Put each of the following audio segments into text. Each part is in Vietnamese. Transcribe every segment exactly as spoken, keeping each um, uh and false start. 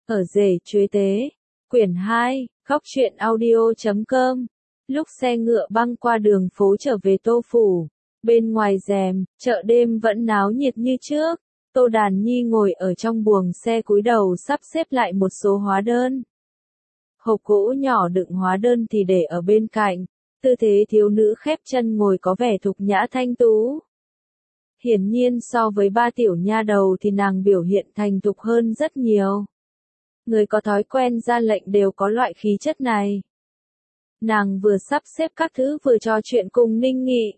Ở rể chuế tế, quyển hai, góc truyện audio chấm com. Lúc xe ngựa băng qua đường phố trở về Tô Phủ, bên ngoài rèm, chợ đêm vẫn náo nhiệt như trước. Tô Đàn Nhi ngồi ở trong buồng xe cúi đầu sắp xếp lại một số hóa đơn. Hộp gỗ nhỏ đựng hóa đơn thì để ở bên cạnh, tư thế thiếu nữ khép chân ngồi có vẻ thục nhã thanh tú. Hiển nhiên so với ba tiểu nha đầu thì nàng biểu hiện thành thục hơn rất nhiều. Người có thói quen ra lệnh đều có loại khí chất này. Nàng vừa sắp xếp các thứ vừa trò chuyện cùng Ninh Nghị.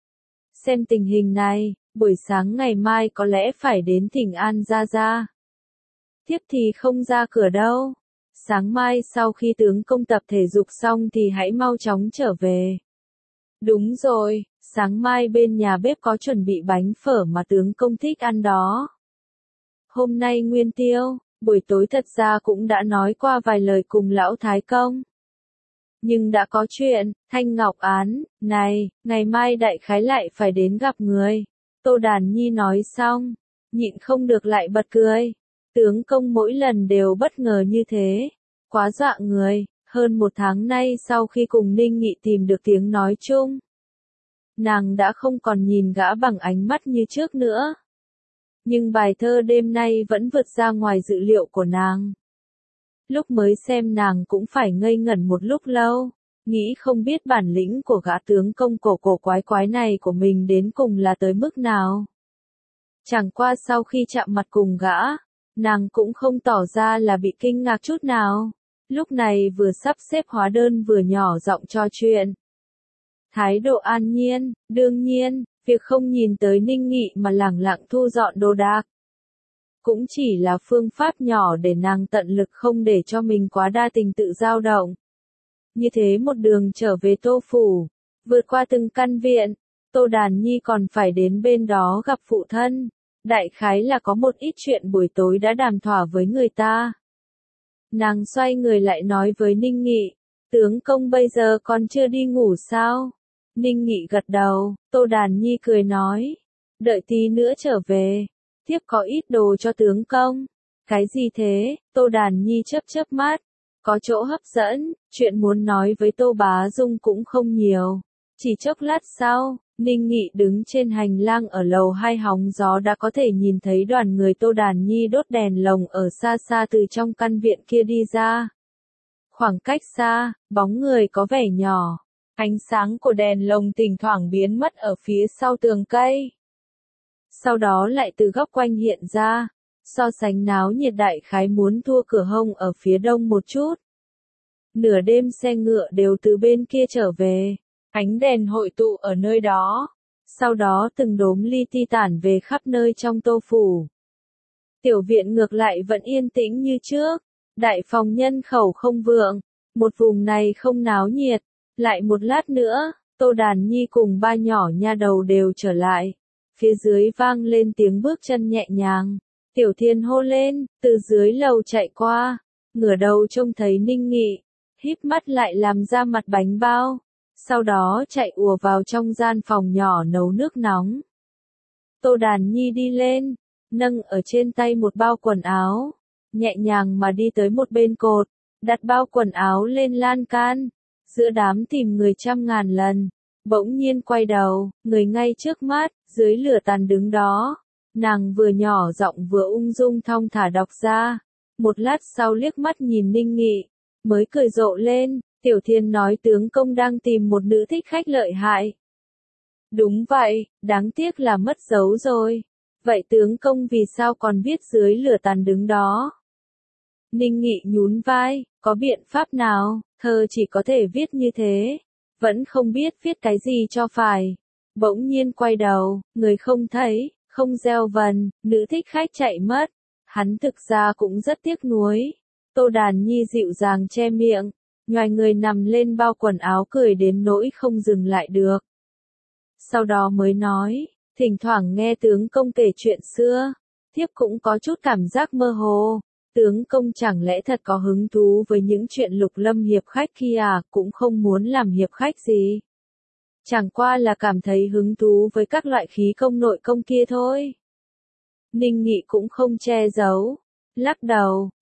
Xem tình hình này, buổi sáng ngày mai có lẽ phải đến Thỉnh An Gia Gia. Tiếp thì không ra cửa đâu. Sáng mai sau khi tướng công tập thể dục xong thì hãy mau chóng trở về. Đúng rồi, sáng mai bên nhà bếp có chuẩn bị bánh phở mà tướng công thích ăn đó. Hôm nay Nguyên Tiêu, buổi tối thật ra cũng đã nói qua vài lời cùng lão Thái Công. Nhưng đã có chuyện, Thanh Ngọc Án, này, ngày mai đại khái lại phải đến gặp người. Tô Đàn Nhi nói xong, nhịn không được lại bật cười. Tướng công mỗi lần đều bất ngờ như thế, quá dọa người. Hơn một tháng nay sau khi cùng Ninh Nghị tìm được tiếng nói chung, nàng đã không còn nhìn gã bằng ánh mắt như trước nữa. Nhưng bài thơ đêm nay vẫn vượt ra ngoài dự liệu của nàng. Lúc mới xem nàng cũng phải ngây ngẩn một lúc lâu, nghĩ không biết bản lĩnh của gã tướng công cổ cổ quái quái này của mình đến cùng là tới mức nào. Chẳng qua sau khi chạm mặt cùng gã, nàng cũng không tỏ ra là bị kinh ngạc chút nào. Lúc này vừa sắp xếp hóa đơn vừa nhỏ giọng trò chuyện. Thái độ an nhiên, đương nhiên, việc không nhìn tới Ninh Nghị mà lẳng lặng thu dọn đồ đạc. Cũng chỉ là phương pháp nhỏ để nàng tận lực không để cho mình quá đa tình tự dao động. Như thế một đường trở về Tô Phủ, vượt qua từng căn viện, Tô Đàn Nhi còn phải đến bên đó gặp phụ thân. Đại khái là có một ít chuyện buổi tối đã đàm thỏa với người ta. Nàng xoay người lại nói với Ninh Nghị, tướng công bây giờ còn chưa đi ngủ sao? Ninh Nghị gật đầu, Tô Đàn Nhi cười nói, đợi tí nữa trở về, tiếp có ít đồ cho tướng công. Cái gì thế? Tô Đàn Nhi chớp chớp mắt, có chỗ hấp dẫn, chuyện muốn nói với Tô Bá Dung cũng không nhiều. Chỉ chốc lát sau, Ninh Nghị đứng trên hành lang ở lầu hai hóng gió đã có thể nhìn thấy đoàn người Tô Đàn Nhi đốt đèn lồng ở xa xa từ trong căn viện kia đi ra. Khoảng cách xa, bóng người có vẻ nhỏ, ánh sáng của đèn lồng thỉnh thoảng biến mất ở phía sau tường cây. Sau đó lại từ góc quanh hiện ra, so sánh náo nhiệt đại khái muốn thua Cửa Hông ở phía đông một chút. Nửa đêm xe ngựa đều từ bên kia trở về. Ánh đèn hội tụ ở nơi đó, sau đó từng đốm li ti tản về khắp nơi trong Tô Phủ. Tiểu viện ngược lại vẫn yên tĩnh như trước, đại phòng nhân khẩu không vượng, một vùng này không náo nhiệt. Lại một lát nữa, Tô Đàn Nhi cùng ba nhỏ nha đầu đều trở lại, phía dưới vang lên tiếng bước chân nhẹ nhàng. Tiểu Thiên hô lên, từ dưới lầu chạy qua, ngửa đầu trông thấy Ninh Nghị, híp mắt lại làm ra mặt bánh bao. Sau đó chạy ùa vào trong gian phòng nhỏ nấu nước nóng. Tô Đàn Nhi đi lên, nâng ở trên tay một bao quần áo, nhẹ nhàng mà đi tới một bên cột, đặt bao quần áo lên lan can. Giữa đám tìm người trăm ngàn lần, bỗng nhiên quay đầu, người ngay trước mắt, dưới lửa tàn đứng đó. Nàng vừa nhỏ giọng vừa ung dung thong thả đọc ra. Một lát sau liếc mắt nhìn Ninh Nghị, mới cười rộ lên. Tiểu Thiên nói tướng công đang tìm một nữ thích khách lợi hại. Đúng vậy, đáng tiếc là mất dấu rồi. Vậy tướng công vì sao còn viết dưới lửa tàn đứng đó? Ninh Nghị nhún vai, có biện pháp nào, thơ chỉ có thể viết như thế. Vẫn không biết viết cái gì cho phải. Bỗng nhiên quay đầu, người không thấy, không gieo vần, nữ thích khách chạy mất. Hắn thực ra cũng rất tiếc nuối. Tô Đàn Nhi dịu dàng che miệng. Nhoài người nằm lên bao quần áo cười đến nỗi không dừng lại được. Sau đó mới nói, thỉnh thoảng nghe tướng công kể chuyện xưa, thiếp cũng có chút cảm giác mơ hồ. Tướng công chẳng lẽ thật có hứng thú với những chuyện Lục Lâm hiệp khách kia à, cũng không muốn làm hiệp khách gì. Chẳng qua là cảm thấy hứng thú với các loại khí công nội công kia thôi. Ninh Nghị cũng không che giấu, lắc đầu,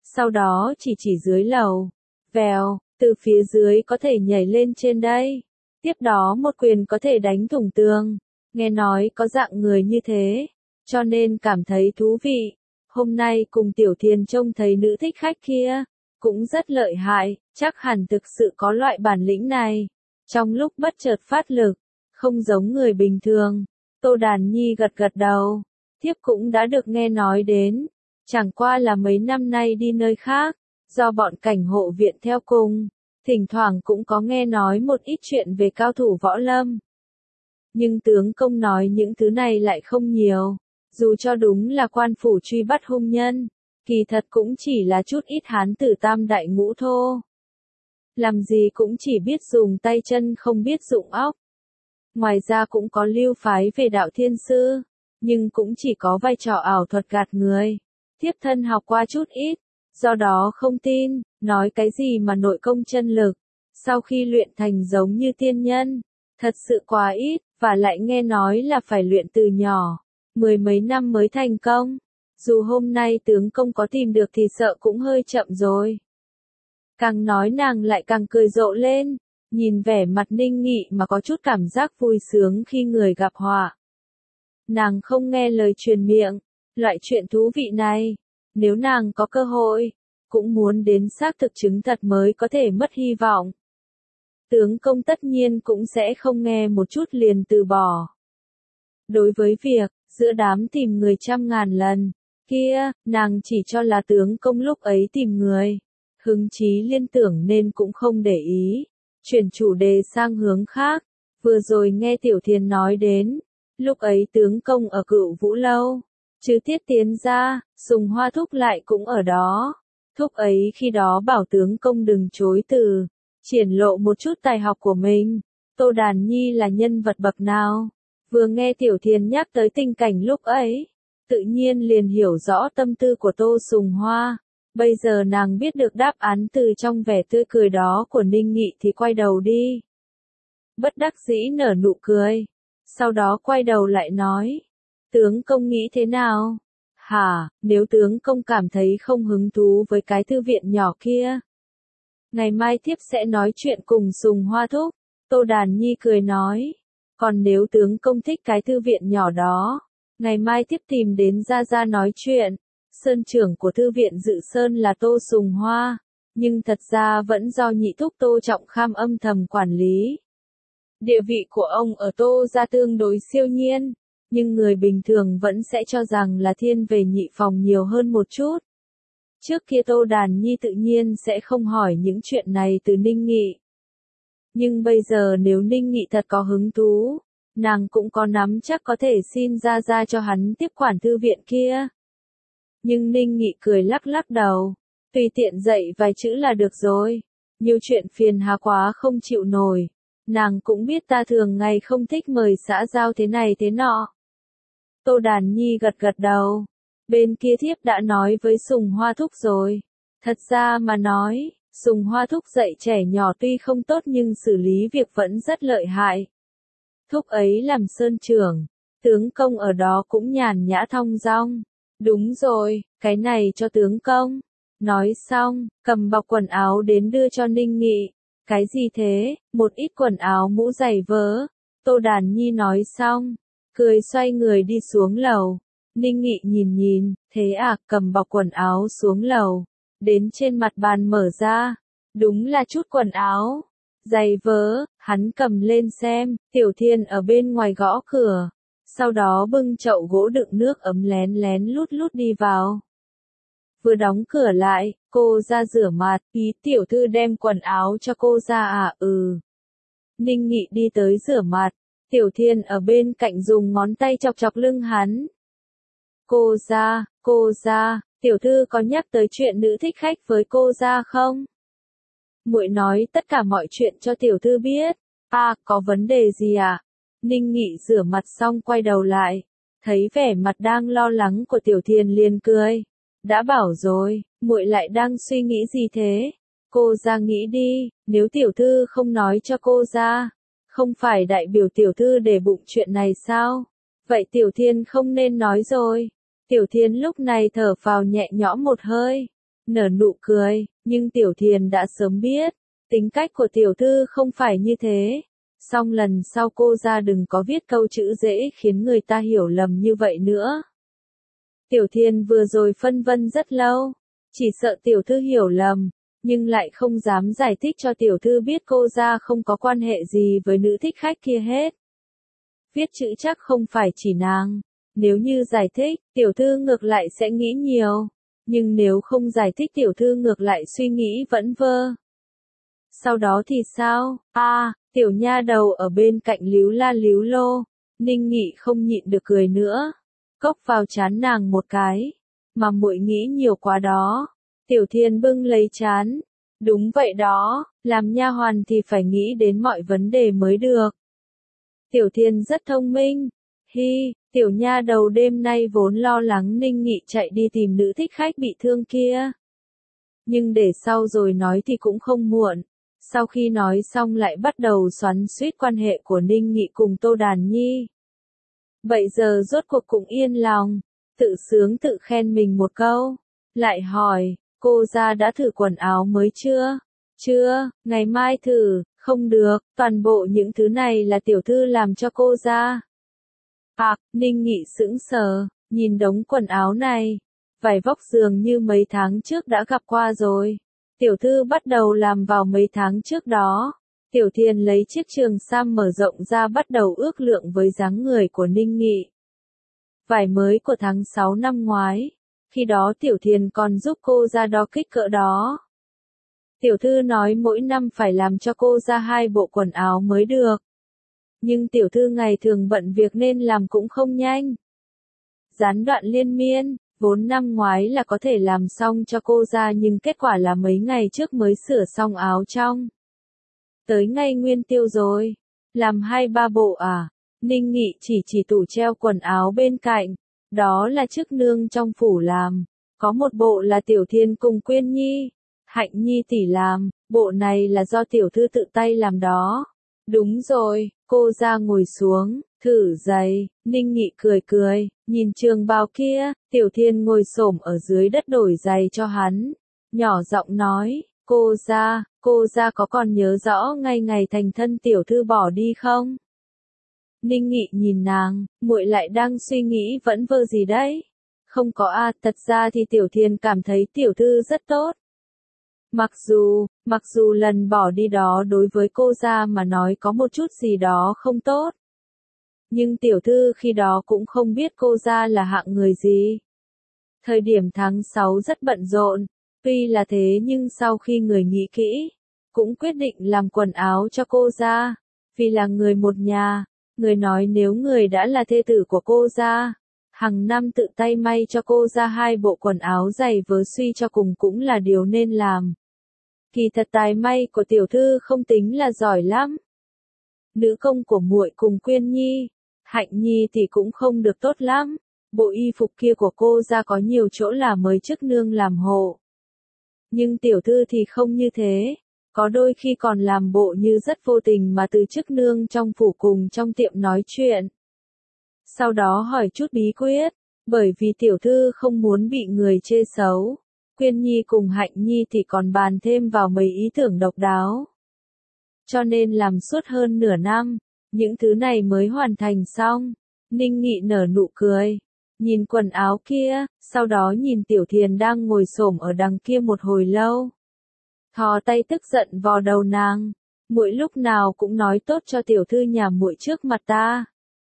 sau đó chỉ chỉ dưới lầu. Vèo, từ phía dưới có thể nhảy lên trên đây. Tiếp đó một quyền có thể đánh thủng tường. Nghe nói có dạng người như thế, cho nên cảm thấy thú vị. Hôm nay cùng Tiểu Thiền trông thấy nữ thích khách kia, cũng rất lợi hại, chắc hẳn thực sự có loại bản lĩnh này. Trong lúc bất chợt phát lực, không giống người bình thường. Tô Đàn Nhi gật gật đầu, thiếp cũng đã được nghe nói đến, chẳng qua là mấy năm nay đi nơi khác, do bọn cảnh hộ viện theo cùng, thỉnh thoảng cũng có nghe nói một ít chuyện về cao thủ võ lâm. Nhưng tướng công nói những thứ này lại không nhiều, dù cho đúng là quan phủ truy bắt hung nhân, kỳ thật cũng chỉ là chút ít hán tử tam đại ngũ thô. Làm gì cũng chỉ biết dùng tay chân không biết dụng óc. Ngoài ra cũng có lưu phái về đạo thiên sư, nhưng cũng chỉ có vai trò ảo thuật gạt người. Thiếp thân học qua chút ít, do đó không tin, nói cái gì mà nội công chân lực, sau khi luyện thành giống như tiên nhân, thật sự quá ít, và lại nghe nói là phải luyện từ nhỏ, mười mấy năm mới thành công. Dù hôm nay tướng công có tìm được thì sợ cũng hơi chậm rồi. Càng nói nàng lại càng cười rộ lên, nhìn vẻ mặt Ninh Nghị mà có chút cảm giác vui sướng khi người gặp họa. Nàng không nghe lời truyền miệng, loại chuyện thú vị này, nếu nàng có cơ hội, cũng muốn đến xác thực chứng thật mới có thể mất hy vọng. Tướng công tất nhiên cũng sẽ không nghe một chút liền từ bỏ. Đối với việc, giữa đám tìm người trăm ngàn lần, kia, nàng chỉ cho là tướng công lúc ấy tìm người. Hứng chí liên tưởng nên cũng không để ý. Chuyển chủ đề sang hướng khác. Vừa rồi nghe Tiểu Thiền nói đến, lúc ấy tướng công ở Cựu Vũ Lâu. Chứ Tiết tiến ra, Sùng Hoa Thúc lại cũng ở đó. Thúc ấy khi đó bảo tướng công đừng chối từ, triển lộ một chút tài học của mình. Tô Đàn Nhi là nhân vật bậc nào? Vừa nghe Tiểu Thiền nhắc tới tình cảnh lúc ấy, tự nhiên liền hiểu rõ tâm tư của Tô Sùng Hoa. Bây giờ nàng biết được đáp án từ trong vẻ tươi cười đó của Ninh Nghị thì quay đầu đi. Bất đắc dĩ nở nụ cười. Sau đó quay đầu lại nói. Tướng công nghĩ thế nào? Hả, nếu tướng công cảm thấy không hứng thú với cái thư viện nhỏ kia. Ngày mai thiếp sẽ nói chuyện cùng Sùng Hoa Thúc. Tô Đàn Nhi cười nói. Còn nếu tướng công thích cái thư viện nhỏ đó, ngày mai thiếp tìm đến Gia Gia nói chuyện. Sơn trưởng của thư viện Dự Sơn là Tô Sùng Hoa, nhưng thật ra vẫn do nhị thúc Tô Trọng Kham âm thầm quản lý. Địa vị của ông ở Tô gia tương đối siêu nhiên, nhưng người bình thường vẫn sẽ cho rằng là thiên về nhị phòng nhiều hơn một chút. Trước kia Tô Đàn Nhi tự nhiên sẽ không hỏi những chuyện này từ Ninh Nghị. Nhưng bây giờ nếu Ninh Nghị thật có hứng thú, nàng cũng có nắm chắc có thể xin Gia Gia cho hắn tiếp quản thư viện kia. Nhưng Ninh Nghị cười lắc lắc đầu, tùy tiện dạy vài chữ là được rồi, nhiều chuyện phiền hà quá không chịu nổi, nàng cũng biết ta thường ngày không thích mời xã giao thế này thế nọ. Tô Đàn Nhi gật gật đầu, bên kia thiếp đã nói với Sùng Hoa Thúc rồi, thật ra mà nói, Sùng Hoa Thúc dạy trẻ nhỏ tuy không tốt nhưng xử lý việc vẫn rất lợi hại. Thúc ấy làm sơn trưởng, tướng công ở đó cũng nhàn nhã thong dong. Đúng rồi, cái này cho tướng công. Nói xong, cầm bọc quần áo đến đưa cho Ninh Nghị. Cái gì thế? Một ít quần áo mũ giày vớ. Tô Đàn Nhi nói xong, cười xoay người đi xuống lầu. Ninh Nghị nhìn nhìn, thế à, cầm bọc quần áo xuống lầu. Đến trên mặt bàn mở ra. Đúng là chút quần áo. Giày vớ, hắn cầm lên xem, Tiểu Thiên ở bên ngoài gõ cửa. Sau đó bưng chậu gỗ đựng nước ấm lén lén lút lút đi vào. Vừa đóng cửa lại, cô ra rửa mặt, ý tiểu thư đem quần áo cho cô ra à, ừ. Ninh Nghị đi tới rửa mặt, Tiểu Thiên ở bên cạnh dùng ngón tay chọc chọc lưng hắn. Cô ra, cô ra, tiểu thư có nhắc tới chuyện nữ thích khách với cô ra không? Muội nói tất cả mọi chuyện cho tiểu thư biết. À, có vấn đề gì à? Ninh Nghị rửa mặt xong quay đầu lại, thấy vẻ mặt đang lo lắng của Tiểu Thiền liền cười. Đã bảo rồi, muội lại đang suy nghĩ gì thế? Cô ra nghĩ đi, nếu tiểu thư không nói cho cô ra, không phải đại biểu tiểu thư để bụng chuyện này sao? Vậy Tiểu Thiên không nên nói rồi. Tiểu Thiên lúc này thở phào nhẹ nhõm một hơi. nở nụ cười, nhưng Tiểu Thiền đã sớm biết, tính cách của tiểu thư không phải như thế. Song lần sau cô ra đừng có viết câu chữ dễ khiến người ta hiểu lầm như vậy nữa. Tiểu Thiền vừa rồi phân vân rất lâu, chỉ sợ tiểu thư hiểu lầm, nhưng lại không dám giải thích cho tiểu thư biết cô ra không có quan hệ gì với nữ thích khách kia hết. Viết chữ chắc không phải chỉ nàng, nếu như giải thích, tiểu thư ngược lại sẽ nghĩ nhiều, nhưng nếu không giải thích tiểu thư ngược lại suy nghĩ vẫn vơ. Sau đó thì sao? A, à, tiểu nha đầu ở bên cạnh líu la líu lô, Ninh Nghị không nhịn được cười nữa, cốc vào trán nàng một cái, mà muội nghĩ nhiều quá đó. Tiểu Thiên bưng lấy trán, đúng vậy đó, làm nha hoàn thì phải nghĩ đến mọi vấn đề mới được. Tiểu Thiên rất thông minh, hi, tiểu nha đầu đêm nay vốn lo lắng Ninh Nghị chạy đi tìm nữ thích khách bị thương kia. Nhưng để sau rồi nói thì cũng không muộn. Sau khi nói xong lại bắt đầu xoắn xuýt quan hệ của Ninh Nghị cùng Tô Đàn Nhi. Vậy giờ rốt cuộc cũng yên lòng, tự sướng tự khen mình một câu, lại hỏi, cô ra đã thử quần áo mới chưa? Chưa, ngày mai thử, không được, toàn bộ những thứ này là tiểu thư làm cho cô ra. À, Ninh Nghị sững sờ, nhìn đống quần áo này, vải vóc dường như mấy tháng trước đã gặp qua rồi. Tiểu thư bắt đầu làm vào mấy tháng trước đó. Tiểu Thiên lấy chiếc trường sam mở rộng ra bắt đầu ước lượng với dáng người của Ninh Nghị. Vải mới của tháng sáu năm ngoái. Khi đó Tiểu Thiên còn giúp cô ra đo kích cỡ đó. Tiểu thư nói mỗi năm phải làm cho cô ra hai bộ quần áo mới được. Nhưng tiểu thư ngày thường bận việc nên làm cũng không nhanh. Gián đoạn liên miên. Vốn năm ngoái là có thể làm xong cho cô ra nhưng kết quả là mấy ngày trước mới sửa xong áo trong. Tới ngày nguyên tiêu rồi. Làm hai ba bộ à? Ninh Nghị chỉ chỉ tủ treo quần áo bên cạnh. Đó là chức nương trong phủ làm. Có một bộ là Tiểu Thiên cùng Quyên Nhi. Hạnh Nhi tỷ làm. Bộ này là do tiểu thư tự tay làm đó. Đúng rồi, cô ra ngồi xuống. Thử giày, Ninh Nghị cười cười, nhìn trường bào kia, Tiểu Thiên ngồi xổm ở dưới đất đổi giày cho hắn, nhỏ giọng nói, cô ra, cô ra có còn nhớ rõ ngay ngày thành thân tiểu thư bỏ đi không? Ninh Nghị nhìn nàng, muội lại đang suy nghĩ vẫn vơ gì đấy? Không có a, à, thật ra thì Tiểu Thiên cảm thấy tiểu thư rất tốt. Mặc dù, mặc dù lần bỏ đi đó đối với cô ra mà nói có một chút gì đó không tốt. Nhưng tiểu thư khi đó cũng không biết cô ra là hạng người gì. Thời điểm tháng sáu rất bận rộn, tuy là thế nhưng sau khi người nghĩ kỹ, cũng quyết định làm quần áo cho cô ra, vì là người một nhà, người nói nếu người đã là thê tử của cô ra, hàng năm tự tay may cho cô ra hai bộ quần áo giày vớ suy cho cùng cũng là điều nên làm. Kỳ thật tài may của tiểu thư không tính là giỏi lắm. Nữ công của muội cùng Quyên Nhi, Hạnh Nhi thì cũng không được tốt lắm. Bộ y phục kia của cô ra có nhiều chỗ là mời chức nương làm hộ. Nhưng tiểu thư thì không như thế. Có đôi khi còn làm bộ như rất vô tình mà từ chức nương trong phủ cùng trong tiệm nói chuyện. Sau đó hỏi chút bí quyết, bởi vì tiểu thư không muốn bị người chê xấu. Quyên Nhi cùng Hạnh Nhi thì còn bàn thêm vào mấy ý tưởng độc đáo. Cho nên làm suốt hơn nửa năm, những thứ này mới hoàn thành xong. Ninh Nghị nở nụ cười, nhìn quần áo kia, sau đó nhìn Tiểu Thiền đang ngồi xổm ở đằng kia một hồi lâu. Thò tay tức giận vò đầu nàng, muội lúc nào cũng nói tốt cho tiểu thư nhà muội trước mặt ta.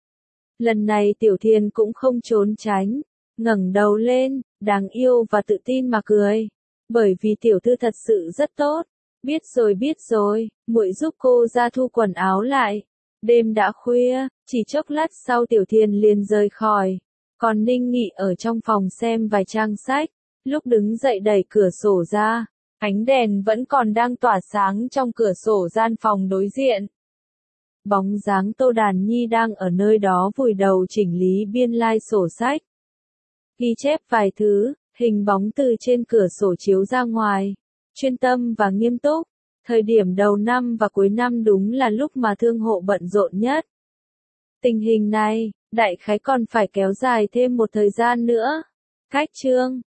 Lần này Tiểu Thiền cũng không trốn tránh, ngẩng đầu lên, đáng yêu và tự tin mà cười, bởi vì tiểu thư thật sự rất tốt. Biết rồi biết rồi, muội giúp cô ra thu quần áo lại. Đêm đã khuya, chỉ chốc lát sau Tiểu Thiền liền rời khỏi. Còn Ninh Nghị ở trong phòng xem vài trang sách, lúc đứng dậy đẩy cửa sổ ra, ánh đèn vẫn còn đang tỏa sáng trong cửa sổ gian phòng đối diện. Bóng dáng Tô Đàn Nhi đang ở nơi đó vùi đầu chỉnh lý biên lai sổ sách. Ghi chép vài thứ, hình bóng từ trên cửa sổ chiếu ra ngoài. Chuyên tâm và nghiêm túc. Thời điểm đầu năm và cuối năm đúng là lúc mà thương hộ bận rộn nhất. Tình hình này, đại khái còn phải kéo dài thêm một thời gian nữa. Cách chương